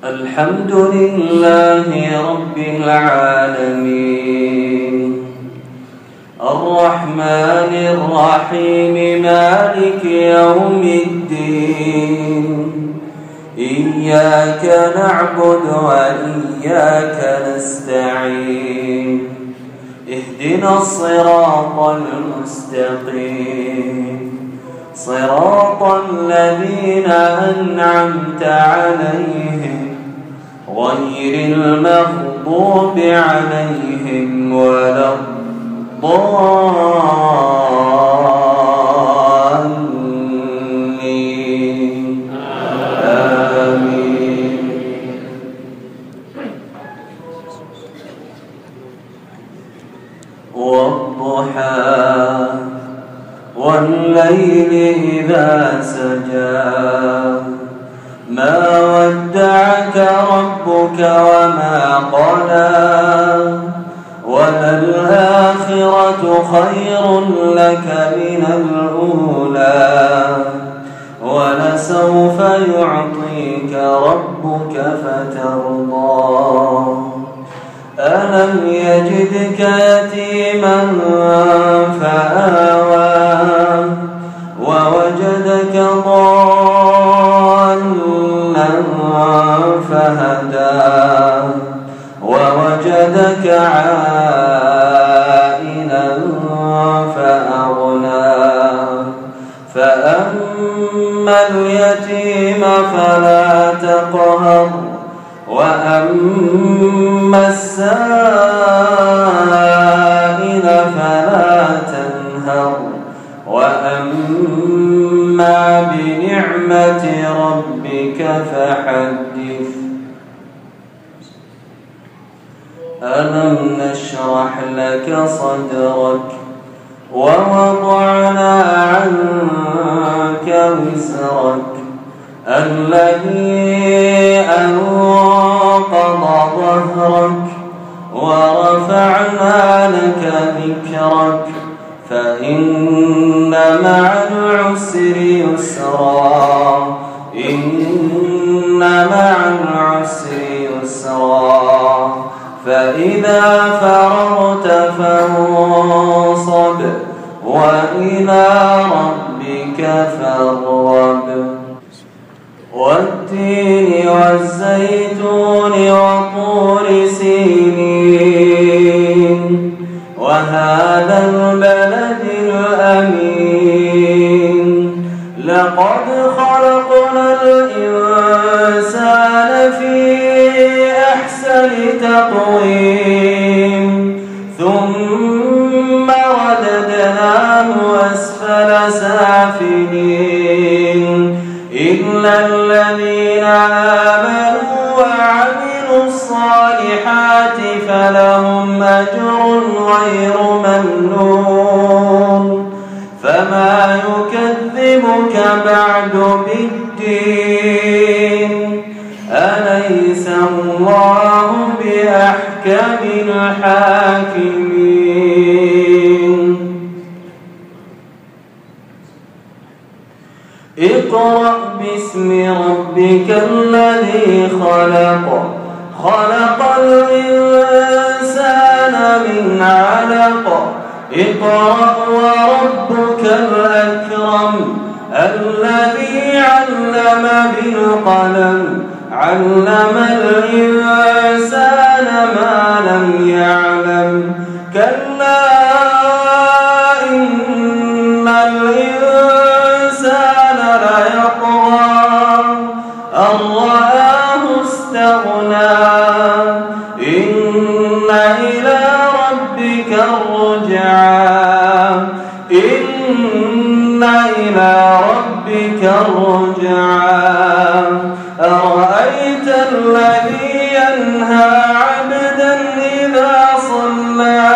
الحمد لله رب العالمين الرحمن الرحيم مالك يوم الدين إياك نعبد وإياك نستعين اهدنا الصراط المستقيم صراط الذين أنعمت عليهم غير المغضوب عليهم ولا الضالين آمين. والضحى والليل إذا سجى ما ودعك ربك وما قلى وللآخرة خير لك من الأولى ولسوف يعطيك ربك فترضى ألم يجدك يتيما فآوى ووجدك ضالا فهدى ووجدك عائلا فأغنى فأما اليتيم فلا تقهر وأما السائل فلا تنهر وأما بنعمة ربك فحدث. ألم نشرح لك صدرك ووضعنا عنك وزرك الذي أنقض ظهرك ورفعنا لك ذكرك فإن مع العسر يسرا إن مع العسر يسرا فإذا فرغت فانصب وإلى ربك فارغب. والتين والزيتون وطور سينين وهذا البلد الأمين لقد خلقنا الإنسان في أحسن تقويم ثم رددناه أسفل سافلين إلا الذين آمنوا وعملوا الصالحات فلهم أجر غير ممنون فما يكذبك بعد بالدين أليس الله بأحكم الحاكمين. اقرأ باسم ربك الذي خلق خلق الإنسان من علق اقرأ وربك الأكرم الذي علم بالقلم علم الإنسان ما لم يعلم كلا إن الإنسان ليطغى أن رآه استغنى إن إلى ربك الرجعى إن إلى ربك الرجعى أرأيت الذي ينهى عبدا إذا صلى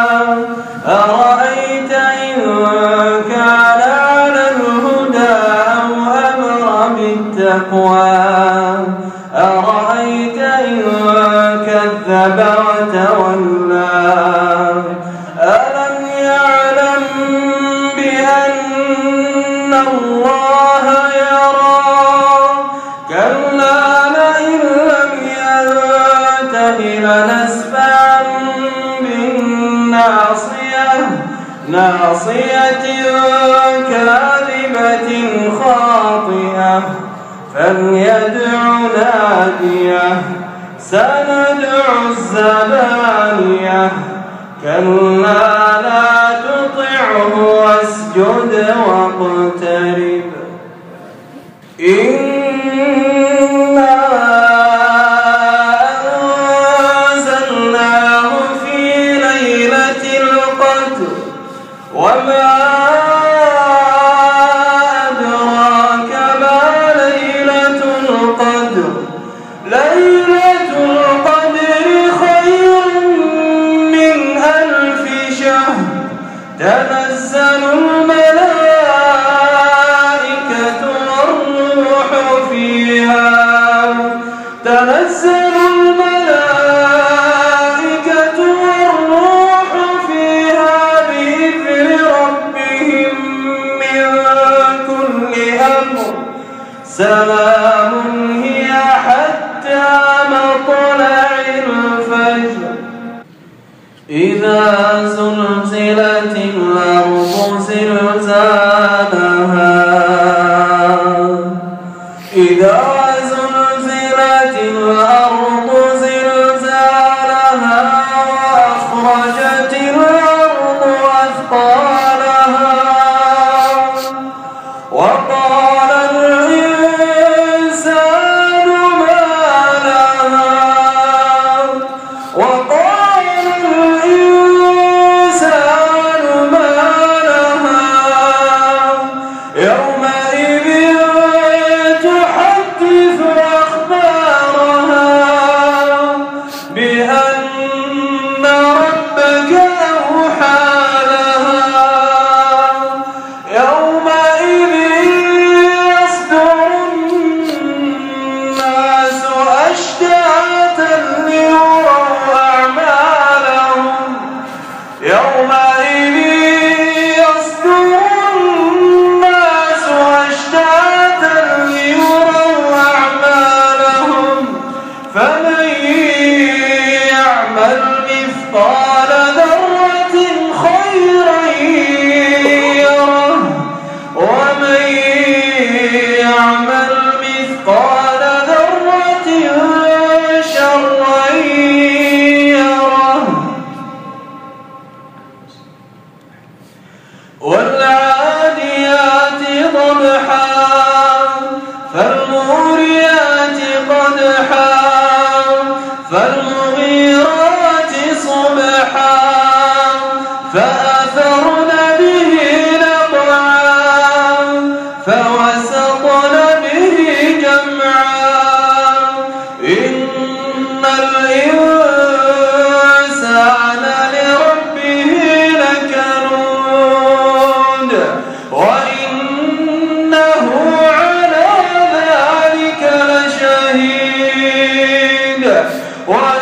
أرأيت إن كان على الهدى أو أمر بالتقوى أرأيت إن كذب وتولى ألم يعلم بأن الله يرى كلا لئن لم فليدع ناديه سندع الزبانية كلا لا تطعه واسجد واقترب إنا أنزلناه في ليلة القدر وما أدراك ما ليلة القدر ليلة القدر خير من 1000 شهر تنزل الملائكة والروح فيها تنزل الملائكة والروح فيها بإذن ربهم من كل أمر سلام هي حتى مطلع الفجر إذا زلزلت الأرض زلزالها إذا زلزلت الأرض زلزالها وأخرجت الأرض أثقالها وقال الإنسان ما لها وقال الإنسان ما لها يومئذ تحدث أخبارها بأن ربك أوحى لها يومئذ يصدر الناس أشتاتا ليروا أعمالهم يومئذ يصدر الناس أشتاتا ليروا أعمالهم فمن يعمل مثقال ذرة خيرا يره ومن يعمل مثقال ذرة شرا يره والعاديات ضبحا فالموريات قدحا فالمغيرات صبحا فأثرن به نقعا فوسطن به جمعا إن الإنسان لربه لكنود وإنه على ذلك لشهيد